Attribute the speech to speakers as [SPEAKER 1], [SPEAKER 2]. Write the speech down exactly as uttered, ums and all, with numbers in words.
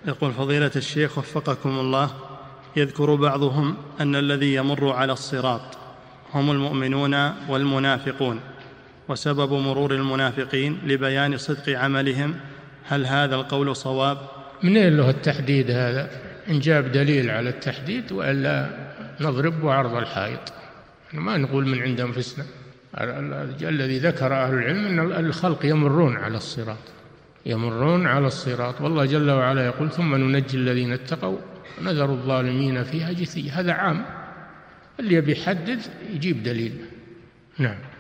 [SPEAKER 1] يقول فضيلة الشيخ وفقكم الله، يذكر بعضهم أن الذي يمر على الصراط هم المؤمنون والمنافقون، وسبب مرور المنافقين لبيان صدق عملهم، هل هذا القول صواب؟
[SPEAKER 2] منين له التحديد هذا؟ إن جاب دليل على التحديد، وإلا نضرب عرض الحائط، ما نقول من عند أنفسنا. الذي ذكر أهل العلم أن الخلق يمرون على الصراط، يمرون على الصراط، والله جل وعلا يقول ثم ننجي الذين اتقوا ونذر الظالمين فيها جثيا. هذا عام، اللي يبي يحدد يجيب دليل. نعم.